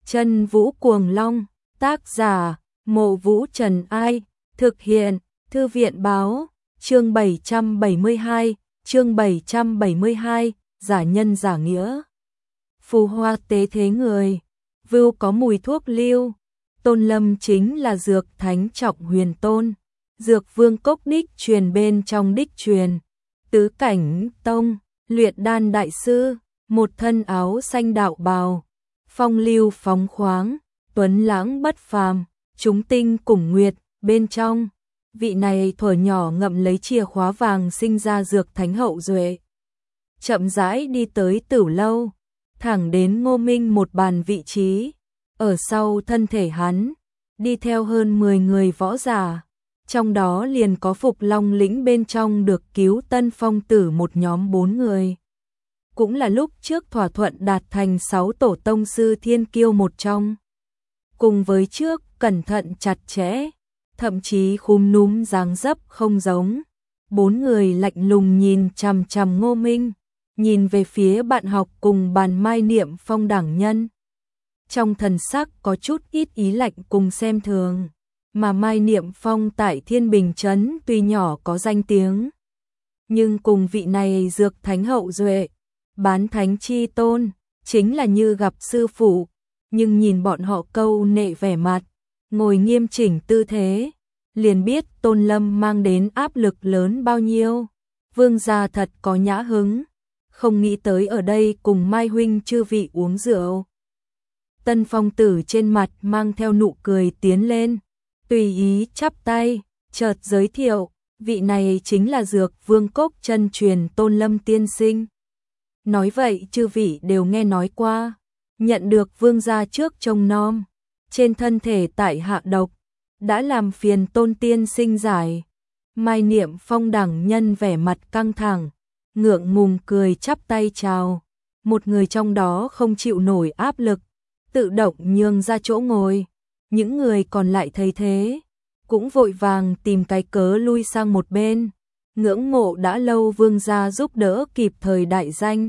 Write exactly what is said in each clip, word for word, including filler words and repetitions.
Chân Vũ Cuồng Long, tác giả, Mộ Vũ Trần Ai, thực hiện, Thư viện Báo, chương bảy trăm bảy mươi hai, chương bảy trăm bảy mươi hai, giả nhân giả nghĩa. Phù hoa tế thế người, vưu có mùi thuốc lưu, Tôn Lâm chính là dược thánh trọng huyền tôn, dược vương cốc đích truyền bên trong đích truyền, tứ cảnh tông, luyện đan đại sư, một thân áo xanh đạo bào, phong lưu phóng khoáng, tuấn lãng bất phàm, chúng tinh cùng nguyệt, bên trong, vị này thuở nhỏ ngậm lấy chìa khóa vàng sinh ra dược thánh hậu duệ. Chậm rãi đi tới Tử lâu, thẳng đến Ngô Minh một bàn vị trí, ở sau thân thể hắn, đi theo hơn mười người võ giả, trong đó liền có Phục Long lĩnh bên trong được cứu Tân Phong tử một nhóm bốn người. Cũng là lúc trước thỏa thuận đạt thành sáu tổ tông sư thiên kiêu một trong. Cùng với trước, cẩn thận chặt chẽ, thậm chí khúm núm dáng dấp không giống. Bốn người lạnh lùng nhìn chằm chằm Ngô Minh, nhìn về phía bạn học cùng bàn Mai Niệm Phong đẳng nhân. Trong thần sắc có chút ít ý lạnh cùng xem thường, mà Mai Niệm Phong tại Thiên Bình Trấn tuy nhỏ có danh tiếng, nhưng cùng vị này dược thánh hậu duệ, bán thánh chi tôn, chính là như gặp sư phụ, nhưng nhìn bọn họ câu nệ vẻ mặt, ngồi nghiêm chỉnh tư thế, liền biết Tôn Lâm mang đến áp lực lớn bao nhiêu. Vương gia thật có nhã hứng, không nghĩ tới ở đây cùng Mai huynh chư vị uống rượu. Tân Phong tử trên mặt mang theo nụ cười tiến lên, tùy ý chắp tay, chợt giới thiệu, vị này chính là dược vương cốc chân truyền Tôn Lâm tiên sinh. Nói vậy chư vị đều nghe nói qua, nhận được vương gia trước trông nom, trên thân thể tại hạ độc, đã làm phiền Tôn tiên sinh giải. Mai Niệm Phong đẳng nhân vẻ mặt căng thẳng, ngượng ngùng cười chắp tay chào, một người trong đó không chịu nổi áp lực, tự động nhường ra chỗ ngồi, những người còn lại thấy thế, cũng vội vàng tìm cái cớ lui sang một bên, ngưỡng mộ đã lâu vương gia giúp đỡ kịp thời đại danh.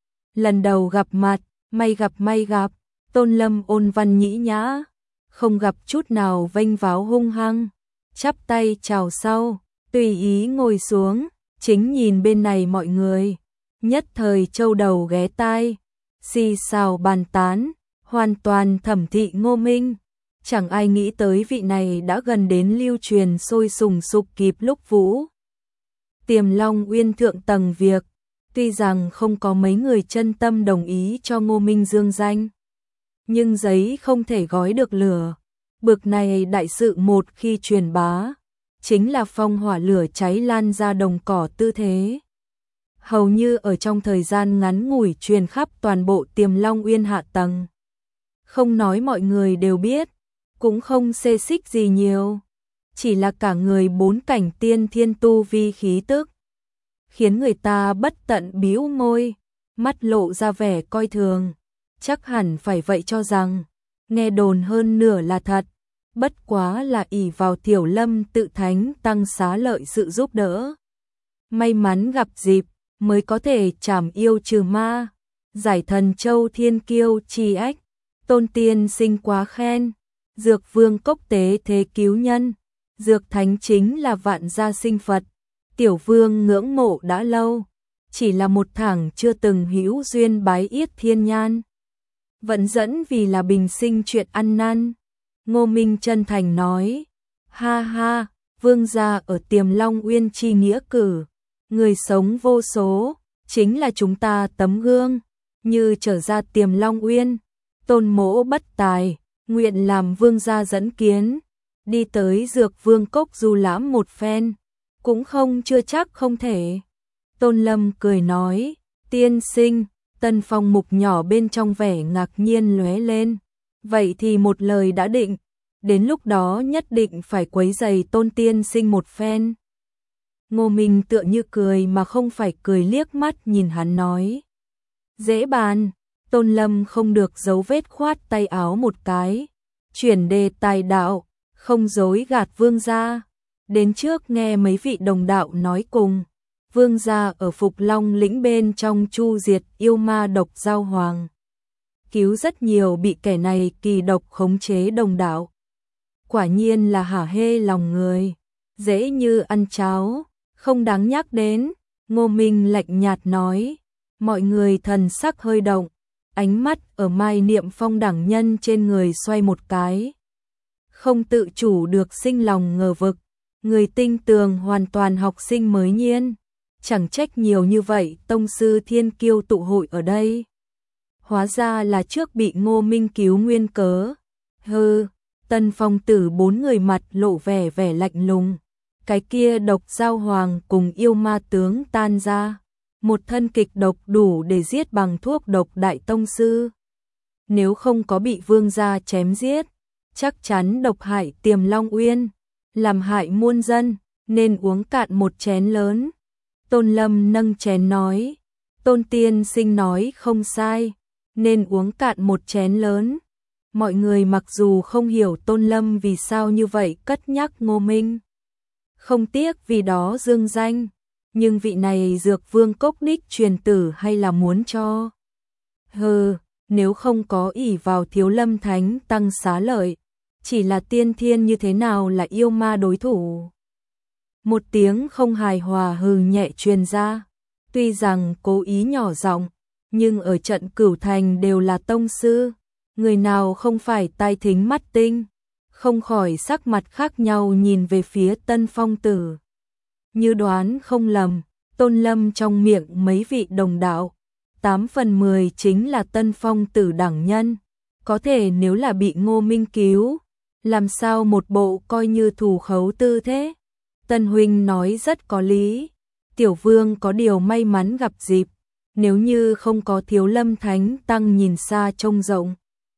Lần đầu gặp mặt, may gặp may gặp, Tôn Lâm ôn văn nhĩ nhã, không gặp chút nào vênh váo hung hăng, chắp tay chào sau, tùy ý ngồi xuống, chính nhìn bên này mọi người, nhất thời châu đầu ghé tai, xì xào bàn tán, hoàn toàn thẩm thị Ngô Minh. Chẳng ai nghĩ tới vị này đã gần đến lưu truyền sôi sùng sục kịp lúc Vũ Tiềm Long Uyên thượng tầng việc, tuy rằng không có mấy người chân tâm đồng ý cho Ngô Minh dương danh, nhưng giấy không thể gói được lửa, bực này đại sự một khi truyền bá, chính là phong hỏa lửa cháy lan ra đồng cỏ tư thế. Hầu như ở trong thời gian ngắn ngủi truyền khắp toàn bộ Tiềm Long Uyên hạ tầng. Không nói mọi người đều biết, cũng không xê xích gì nhiều, chỉ là cả người bốn cảnh tiên thiên tu vi khí tức, khiến người ta bất tận bĩu môi, mắt lộ ra vẻ coi thường, chắc hẳn phải vậy cho rằng, nghe đồn hơn nửa là thật, bất quá là ỷ vào Tiểu Lâm tự thánh tăng xá lợi sự giúp đỡ. May mắn gặp dịp, mới có thể trảm yêu trừ ma, giải thần châu thiên kiêu chi ách, Tôn tiên sinh quá khen, dược vương cốc tế thế cứu nhân, dược thánh chính là vạn gia sinh Phật, tiểu vương ngưỡng mộ đã lâu, chỉ là một thằng chưa từng hữu duyên bái yết thiên nhan. Vẫn dẫn vì là bình sinh chuyện ăn năn. Ngô Minh chân thành nói, ha ha, vương gia ở Tiềm Long Uyên chi nghĩa cử, người sống vô số, chính là chúng ta tấm gương, như trở ra Tiềm Long Uyên, Tôn mỗ bất tài, nguyện làm vương gia dẫn kiến, đi tới dược vương cốc du lãm một phen, cũng không chưa chắc không thể. Tôn Lâm cười nói, tiên sinh, Tân Phong mục nhỏ bên trong vẻ ngạc nhiên lóe lên, vậy thì một lời đã định, đến lúc đó nhất định phải quấy giày Tôn tiên sinh một phen. Ngô Minh tựa như cười mà không phải cười, liếc mắt nhìn hắn nói, dễ bàn. Tôn Lâm không được giấu vết khoát tay áo một cái, chuyển đề tài đạo, không dối gạt vương gia. Đến trước nghe mấy vị đồng đạo nói cùng, vương gia ở Phục Long lĩnh bên trong chu diệt yêu ma độc giao hoàng. cứu rất nhiều bị kẻ này kỳ độc khống chế đồng đạo. Quả nhiên là hả hê lòng người, dễ như ăn cháo, không đáng nhắc đến. Ngô Minh lạnh nhạt nói, mọi người thần sắc hơi động, ánh mắt ở Mai Niệm Phong đẳng nhân trên người xoay một cái. Không tự chủ được sinh lòng ngờ vực, người tinh tường hoàn toàn học sinh mới nhiên, chẳng trách nhiều như vậy tông sư thiên kiêu tụ hội ở đây. Hóa ra là trước bị Ngô Minh cứu nguyên cớ. Hừ, Tân Phong Tử bốn người mặt lộ vẻ vẻ lạnh lùng. Cái kia độc giao hoàng cùng yêu ma tướng tan ra. Một thân kịch độc đủ để giết bằng thuốc độc đại tông sư. Nếu không có bị vương gia chém giết, chắc chắn độc hại Tiềm Long Uyên, làm hại muôn dân, nên uống cạn một chén lớn. Tôn Lâm nâng chén nói, Tôn tiên sinh nói không sai, nên uống cạn một chén lớn. Mọi người mặc dù không hiểu Tôn Lâm vì sao như vậy cất nhắc Ngô Minh, không tiếc vì đó dương danh, nhưng vị này dược vương cốc đích truyền tử hay là muốn cho. Hừ, nếu không có ỷ vào Thiếu Lâm Thánh tăng xá lợi, chỉ là tiên thiên như thế nào là yêu ma đối thủ. Một tiếng không hài hòa hừ nhẹ truyền ra, tuy rằng cố ý nhỏ giọng, nhưng ở trận Cửu Thành đều là tông sư, người nào không phải tai thính mắt tinh, không khỏi sắc mặt khác nhau nhìn về phía Tân Phong Tử. Như đoán không lầm, Tôn Lâm trong miệng mấy vị đồng đạo, tám phần mười chính là Tân Phong Tử đẳng nhân, có thể nếu là bị Ngô Minh cứu, làm sao một bộ coi như thù khấu tư thế. Tân huynh nói rất có lý, tiểu vương có điều may mắn gặp dịp, nếu như không có Thiếu Lâm Thánh tăng nhìn xa trông rộng,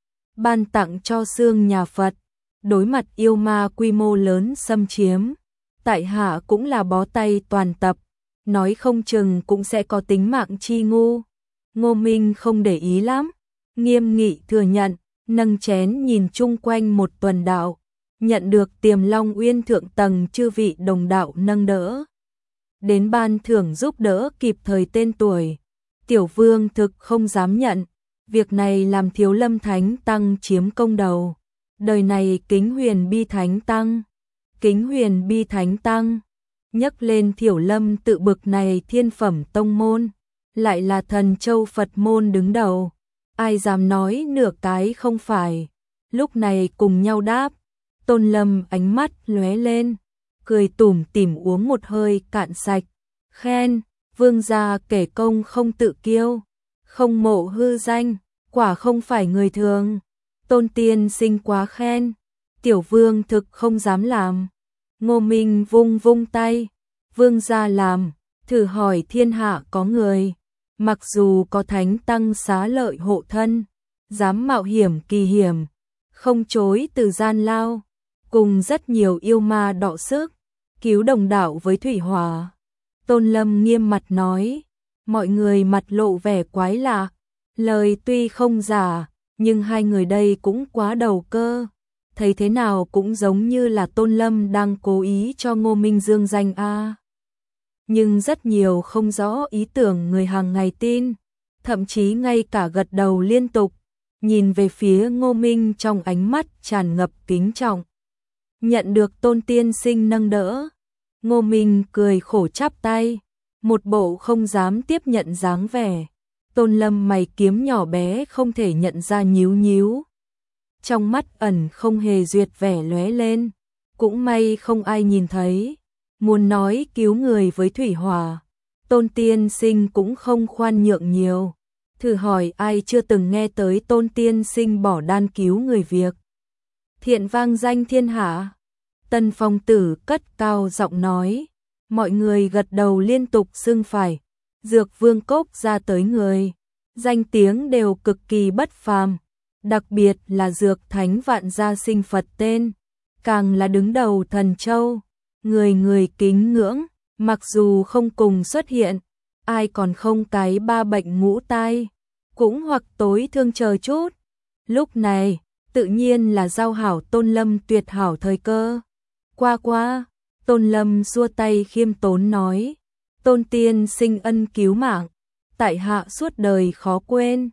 ban tặng cho xương nhà Phật, đối mặt yêu ma quy mô lớn xâm chiếm, tại hạ cũng là bó tay toàn tập, nói không chừng cũng sẽ có tính mạng chi ngu. Ngô Minh không để ý lắm, nghiêm nghị thừa nhận, nâng chén nhìn chung quanh một tuần đạo, nhận được Tiềm Long Uyên thượng tầng chư vị đồng đạo nâng đỡ. Đến ban thưởng giúp đỡ kịp thời tên tuổi, tiểu vương thực không dám nhận, việc này làm Thiếu Lâm Thánh tăng chiếm công đầu. Đời này kính huyền bi thánh tăng, kính huyền bi thánh tăng, nhắc lên Thiểu Lâm tự bực này thiên phẩm tông môn, lại là Thần Châu Phật môn đứng đầu, ai dám nói nửa cái không phải. Lúc này cùng nhau đáp, Tôn Lâm ánh mắt lóe lên, cười tủm tỉm uống một hơi cạn sạch, khen, vương gia kể công không tự kiêu, không mộ hư danh, quả không phải người thường. Tôn tiên sinh quá khen, tiểu vương thực không dám làm. Ngô Minh vung vung tay, vương gia làm, thử hỏi thiên hạ có người, mặc dù có thánh tăng xá lợi hộ thân, dám mạo hiểm kỳ hiểm, không chối từ gian lao, cùng rất nhiều yêu ma đọ sức, cứu đồng đạo với thủy hỏa. Tôn Lâm nghiêm mặt nói, mọi người mặt lộ vẻ quái lạ, lời tuy không giả, nhưng hai người đây cũng quá đầu cơ, thấy thế nào cũng giống như là Tôn Lâm đang cố ý cho Ngô Minh dương danh a. Nhưng rất nhiều không rõ ý tưởng người hàng ngày tin, thậm chí ngay cả gật đầu liên tục, nhìn về phía Ngô Minh trong ánh mắt tràn ngập kính trọng. Nhận được Tôn tiên sinh nâng đỡ, Ngô Minh cười khổ chắp tay, một bộ không dám tiếp nhận dáng vẻ. Tôn Lâm mày kiếm nhỏ bé không thể nhận ra nhíu nhíu. Trong mắt ẩn không hề duyệt vẻ lóe lên, cũng may không ai nhìn thấy. Muốn nói cứu người với thủy hỏa, Tôn tiên sinh cũng không khoan nhượng nhiều. Thử hỏi ai chưa từng nghe tới Tôn tiên sinh bỏ đan cứu người việc. Thiện vang danh thiên hạ. Tân Phong Tử cất cao giọng nói, mọi người gật đầu liên tục xưng phải. Dược vương cốc ra tới người, danh tiếng đều cực kỳ bất phàm, đặc biệt là dược thánh vạn gia sinh Phật tên, càng là đứng đầu Thần Châu, người người kính ngưỡng, mặc dù không cùng xuất hiện, ai còn không cái ba bệnh ngũ tai, cũng hoặc tối thương chờ chút. Lúc này, tự nhiên là giao hảo Tôn Lâm tuyệt hảo thời cơ. Qua qua, Tôn Lâm xua tay khiêm tốn nói, Tôn tiên sinh ân cứu mạng, tại hạ suốt đời khó quên.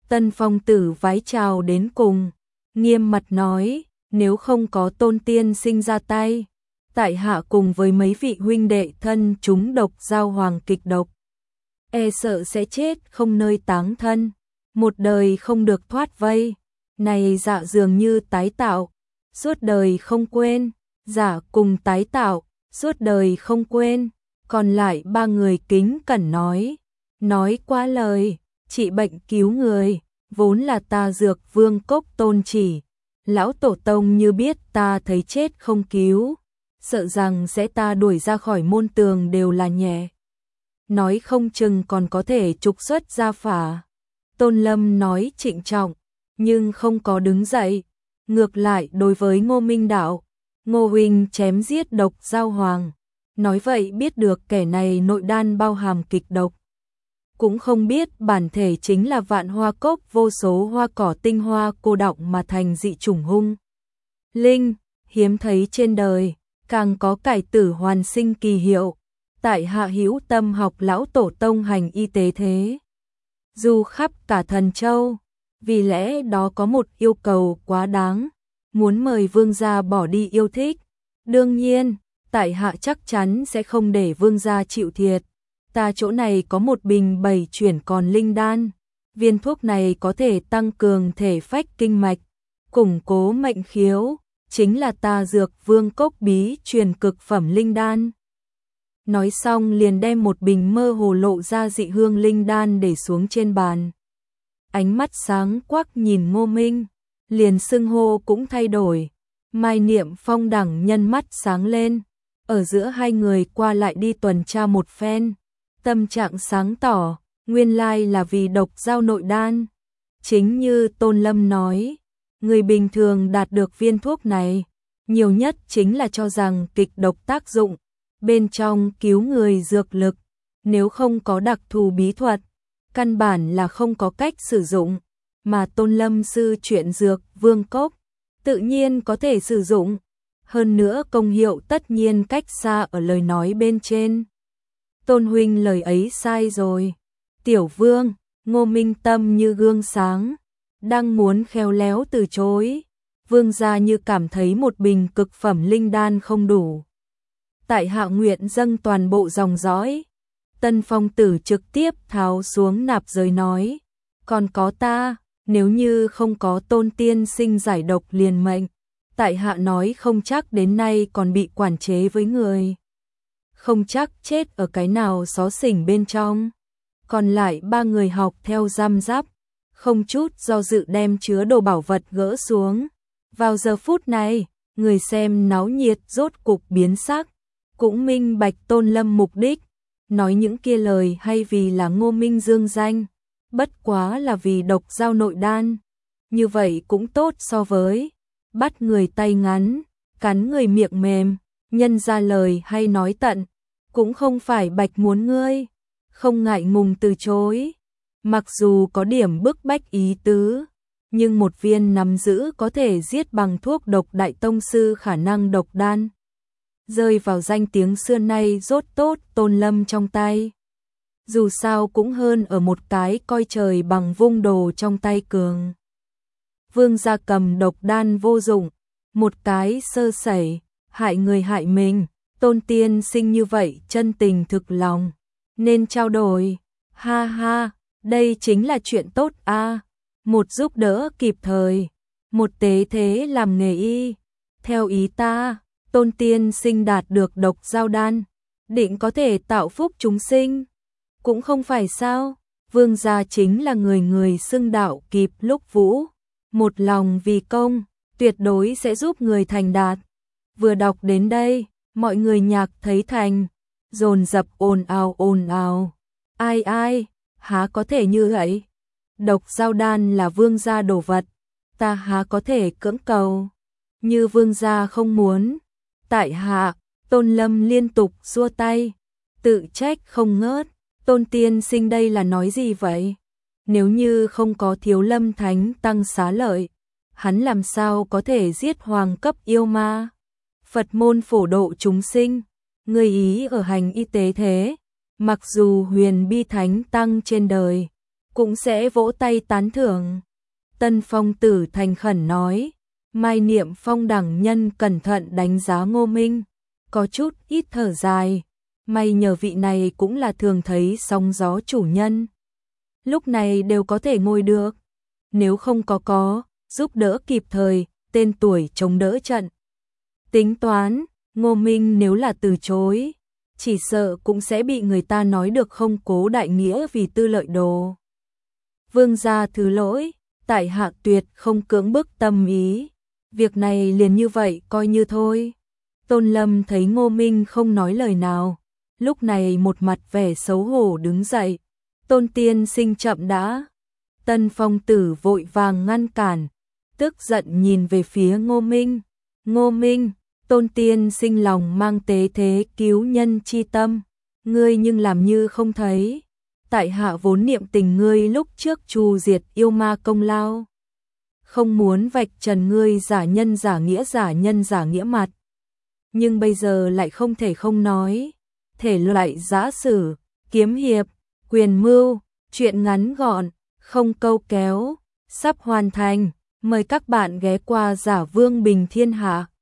Tân Phong Tử vái chào đến cùng, nghiêm mặt nói, nếu không có Tôn tiên sinh ra tay, tại hạ cùng với mấy vị huynh đệ thân chúng độc giao hoàng kịch độc, e sợ sẽ chết không nơi táng thân, một đời không được thoát vây. Này Dạ dường như tái tạo, suốt đời không quên, Dạ cùng tái tạo, suốt đời không quên. Còn lại ba người kính cẩn nói, nói quá lời, trị bệnh cứu người, vốn là ta Dược Vương Cốc tôn chỉ. Lão tổ tông như biết ta thấy chết không cứu, sợ rằng sẽ ta đuổi ra khỏi môn tường đều là nhẹ. Nói không chừng còn có thể trục xuất gia phả. Tôn Lâm nói trịnh trọng, nhưng không có đứng dậy. Ngược lại đối với Ngô Minh Đạo, Ngô huynh chém giết độc giao hoàng. Nói vậy biết được kẻ này nội đan bao hàm kịch độc. Cũng không biết bản thể chính là vạn hoa cốc vô số hoa cỏ tinh hoa cô đọng mà thành dị chủng hung. Linh, hiếm thấy trên đời, càng có cải tử hoàn sinh kỳ hiệu. Tại hạ hữu tâm học lão tổ tông hành y tế thế. Dù khắp cả thần châu, vì lẽ đó có một yêu cầu quá đáng, muốn mời vương gia bỏ đi yêu thích. Đương nhiên, tại hạ chắc chắn sẽ không để vương gia chịu thiệt. Ta chỗ này có một bình bảy chuyển còn linh đan, viên thuốc này có thể tăng cường thể phách kinh mạch, củng cố mệnh khiếu, chính là ta Dược Vương Cốc bí truyền cực phẩm linh đan. Nói xong liền đem một bình mơ hồ lộ ra dị hương linh đan để xuống trên bàn. Ánh mắt sáng quắc nhìn Ngô Minh, liền xưng hô cũng thay đổi. Mai Niệm Phong đẳng nhân mắt sáng lên, ở giữa hai người qua lại đi tuần tra một phen, tâm trạng sáng tỏ, nguyên lai là vì độc giao nội đan. Chính như Tôn Lâm nói, người bình thường đạt được viên thuốc này, nhiều nhất chính là cho rằng kịch độc tác dụng, bên trong cứu người dược lực, nếu không có đặc thù bí thuật, căn bản là không có cách sử dụng, mà Tôn Lâm sư chuyện Dược Vương Cốc, tự nhiên có thể sử dụng, hơn nữa công hiệu tất nhiên cách xa ở lời nói bên trên. Tôn huynh lời ấy sai rồi. Tiểu Vương, Ngô Minh tâm như gương sáng, đang muốn khéo léo từ chối, vương gia như cảm thấy một bình cực phẩm linh đan không đủ. Tại hạ nguyện dâng toàn bộ dòng dõi. Tân Phong Tử trực tiếp tháo xuống nạp giới nói, còn có ta, nếu như không có Tôn tiên sinh giải độc liền mệnh, tại hạ nói không chắc đến nay còn bị quản chế với người, không chắc chết ở cái nào xó xỉnh bên trong. Còn lại ba người học theo giam giáp, không chút do dự đem chứa đồ bảo vật gỡ xuống. Vào giờ phút này, người xem náo nhiệt rốt cục biến sắc, cũng minh bạch Tôn Lâm mục đích, nói những kia lời hay vì là Ngô Minh dương danh, bất quá là vì độc giao nội đan. Như vậy cũng tốt so với bắt người tay ngắn, cắn người miệng mềm, nhân ra lời hay nói tận, cũng không phải bạch muốn ngươi, không ngại ngùng từ chối. Mặc dù có điểm bức bách ý tứ, nhưng một viên nắm giữ có thể giết bằng thuốc độc đại tông sư khả năng độc đan, rơi vào danh tiếng xưa nay rốt tốt Tôn Lâm trong tay. Dù sao cũng hơn ở một cái coi trời bằng vung đồ trong tay cường. Vương gia cầm độc đan vô dụng, một cái sơ sẩy, hại người hại mình. Tôn tiên sinh như vậy chân tình thực lòng, nên trao đổi. Ha ha, đây chính là chuyện tốt a, à. Một giúp đỡ kịp thời, một tế thế làm nghề y. Theo ý ta, Tôn tiên sinh đạt được độc giao đan, định có thể tạo phúc chúng sinh. Cũng không phải sao, vương gia chính là người người xưng đạo kịp lúc vũ, một lòng vì công, tuyệt đối sẽ giúp người thành đạt. Vừa đọc đến đây, mọi người nhạc thấy thành, dồn dập ồn ào ồn ào. Ai ai, há có thể như vậy? Độc giao đan là vương gia đồ vật, ta há có thể cưỡng cầu. Như vương gia không muốn, tại hạ, Tôn Lâm liên tục xua tay, tự trách không ngớt. Tôn tiên sinh đây là nói gì vậy? Nếu như không có Thiếu Lâm Thánh tăng xá lợi, hắn làm sao có thể giết hoàng cấp yêu ma? Phật môn phổ độ chúng sinh, người ý ở hành y tế thế, mặc dù huyền bi thánh tăng trên đời, cũng sẽ vỗ tay tán thưởng. Tân Phong Tử thành khẩn nói. Mai Niệm Phong đẳng nhân cẩn thận đánh giá Ngô Minh, có chút ít thở dài. May nhờ vị này cũng là thường thấy sóng gió chủ nhân, lúc này đều có thể ngồi được. Nếu không có có, giúp đỡ kịp thời, tên tuổi chống đỡ trận. Tính toán, Ngô Minh nếu là từ chối, chỉ sợ cũng sẽ bị người ta nói được không cố đại nghĩa vì tư lợi đồ. Vương gia thứ lỗi, tại hạ tuyệt không cưỡng bức tâm ý. Việc này liền như vậy coi như thôi. Tôn Lâm thấy Ngô Minh không nói lời nào, lúc này một mặt vẻ xấu hổ đứng dậy. Tôn tiên sinh chậm đã. Tân Phong Tử vội vàng ngăn cản, tức giận nhìn về phía Ngô Minh. Ngô Minh, Tôn tiên sinh lòng mang tế thế cứu nhân chi tâm, ngươi nhưng làm như không thấy. Tại hạ vốn niệm tình ngươi lúc trước trù diệt yêu ma công lao, không muốn vạch trần ngươi giả nhân giả nghĩa giả nhân giả nghĩa mặt. Nhưng bây giờ lại không thể không nói. Thể loại giã sử, kiếm hiệp, quyền mưu, chuyện ngắn gọn, không câu kéo, sắp hoàn thành. Mời các bạn ghé qua Giả Vương Bình Thiên Hạ.